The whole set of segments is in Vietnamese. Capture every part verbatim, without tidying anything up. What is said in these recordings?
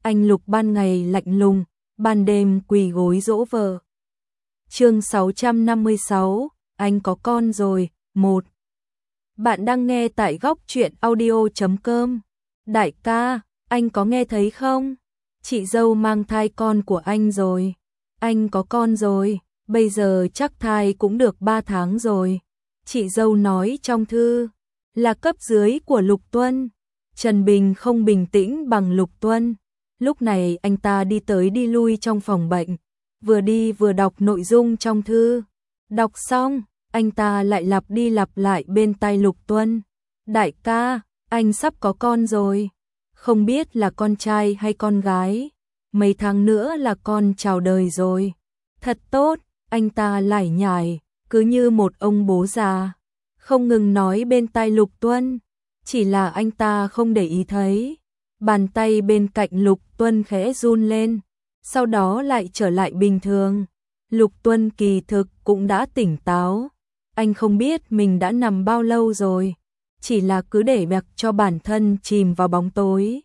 anh Lục ban ngày lạnh lùng, ban đêm quỳ gối dỗ vợ. Chương sáu trăm năm mươi sáu, anh có con rồi. Một. Bạn đang nghe tại góc truyện audio chấm com. Đại ca, anh có nghe thấy không? Chị dâu mang thai con của anh rồi. Anh có con rồi, bây giờ chắc thai cũng được ba tháng rồi. Chị dâu nói trong thư, là cấp dưới của Lục Tuân. Trần Bình không bình tĩnh bằng Lục Tuân. Lúc này anh ta đi tới đi lui trong phòng bệnh, vừa đi vừa đọc nội dung trong thư. Đọc xong, anh ta lại lặp đi lặp lại bên tai Lục Tuân. Đại ca, anh sắp có con rồi. Không biết là con trai hay con gái. Mấy tháng nữa là con chào đời rồi. Thật tốt, anh ta lải nhải, cứ như một ông bố già. Không ngừng nói bên tai Lục Tuân. Chỉ là anh ta không để ý thấy. Bàn tay bên cạnh Lục Tuân khẽ run lên, sau đó lại trở lại bình thường. Lục Tuân kỳ thực cũng đã tỉnh táo. Anh không biết mình đã nằm bao lâu rồi, chỉ là cứ để mặc cho bản thân chìm vào bóng tối.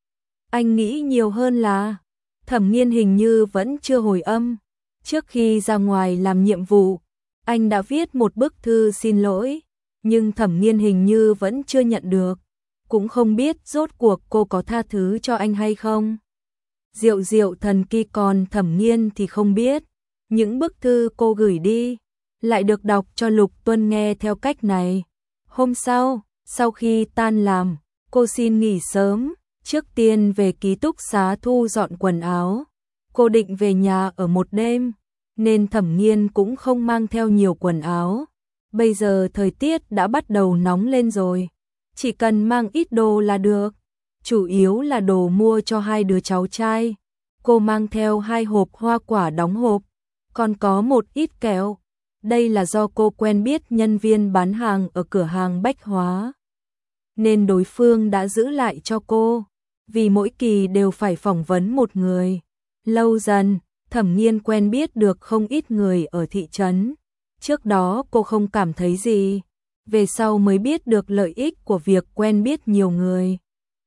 Anh nghĩ nhiều hơn là Thẩm Nghiên hình như vẫn chưa hồi âm. Trước khi ra ngoài làm nhiệm vụ, anh đã viết một bức thư xin lỗi, nhưng Thẩm Nghiên hình như vẫn chưa nhận được. Cũng không biết rốt cuộc cô có tha thứ cho anh hay không. Diệu diệu thần kỳ, còn Thẩm Nghiên thì không biết. Những bức thư cô gửi đi lại được đọc cho Lục Tuân nghe theo cách này. Hôm sau, sau khi tan làm, cô xin nghỉ sớm, trước tiên về ký túc xá thu dọn quần áo. Cô định về nhà ở một đêm, nên Thẩm Nghiên cũng không mang theo nhiều quần áo. Bây giờ thời tiết đã bắt đầu nóng lên rồi, chỉ cần mang ít đồ là được. Chủ yếu là đồ mua cho hai đứa cháu trai. Cô mang theo hai hộp hoa quả đóng hộp, còn có một ít kẹo. Đây là do cô quen biết nhân viên bán hàng ở cửa hàng bách hóa, nên đối phương đã giữ lại cho cô, vì mỗi kỳ đều phải phỏng vấn một người. Lâu dần, Thẩm Nghiên quen biết được không ít người ở thị trấn. Trước đó cô không cảm thấy gì, về sau mới biết được lợi ích của việc quen biết nhiều người.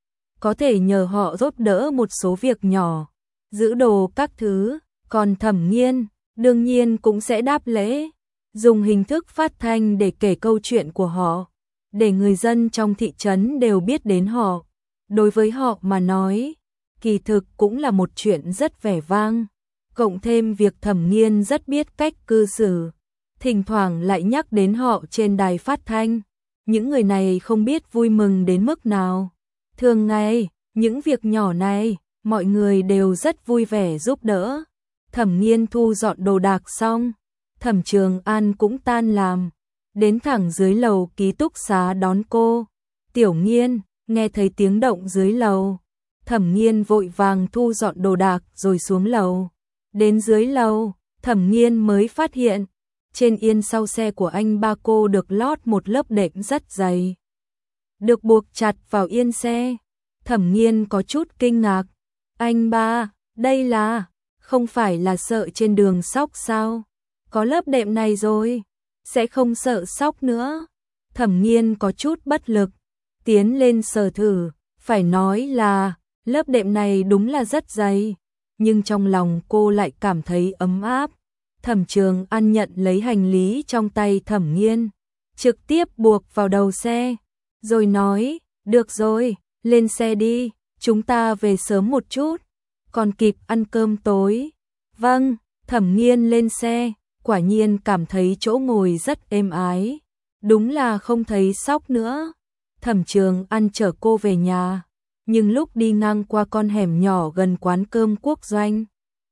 Có thể nhờ họ giúp đỡ một số việc nhỏ, giữ đồ các thứ, còn Thẩm Nghiên đương nhiên cũng sẽ đáp lễ, dùng hình thức phát thanh để kể câu chuyện của họ, để người dân trong thị trấn đều biết đến họ. Đối với họ mà nói, kỳ thực cũng là một chuyện rất vẻ vang, cộng thêm việc Thẩm Nghiên rất biết cách cư xử, thỉnh thoảng lại nhắc đến họ trên đài phát thanh. Những người này không biết vui mừng đến mức nào. Thường ngày, những việc nhỏ này, mọi người đều rất vui vẻ giúp đỡ. Thẩm Nghiên thu dọn đồ đạc xong, Thẩm Trường An cũng tan làm, đến thẳng dưới lầu ký túc xá đón cô. Tiểu Nghiên, nghe thấy tiếng động dưới lầu. Thẩm Nghiên vội vàng thu dọn đồ đạc rồi xuống lầu. Đến dưới lầu, Thẩm Nghiên mới phát hiện, trên yên sau xe của anh ba cô được lót một lớp đệm rất dày, được buộc chặt vào yên xe. Thẩm Nghiên có chút kinh ngạc. Anh ba, đây là, không phải là sợ trên đường sóc sao? Có lớp đệm này rồi, sẽ không sợ sóc nữa. Thẩm Nghiên có chút bất lực, tiến lên sờ thử, phải nói là, lớp đệm này đúng là rất dày, nhưng trong lòng cô lại cảm thấy ấm áp. Thẩm Trường An nhận lấy hành lý trong tay Thẩm Nghiên, trực tiếp buộc vào đầu xe, rồi nói, được rồi, lên xe đi, chúng ta về sớm một chút, còn kịp ăn cơm tối. Vâng, Thẩm Nghiên lên xe, quả nhiên cảm thấy chỗ ngồi rất êm ái, đúng là không thấy sóc nữa. Thẩm Trường An chở cô về nhà, nhưng lúc đi ngang qua con hẻm nhỏ gần quán cơm Quốc Doanh,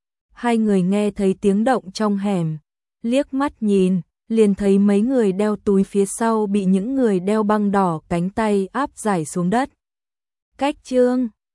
hai người nghe thấy tiếng động trong hẻm, liếc mắt nhìn, liền thấy mấy người đeo túi phía sau bị những người đeo băng đỏ cánh tay áp giải xuống đất. Cách chương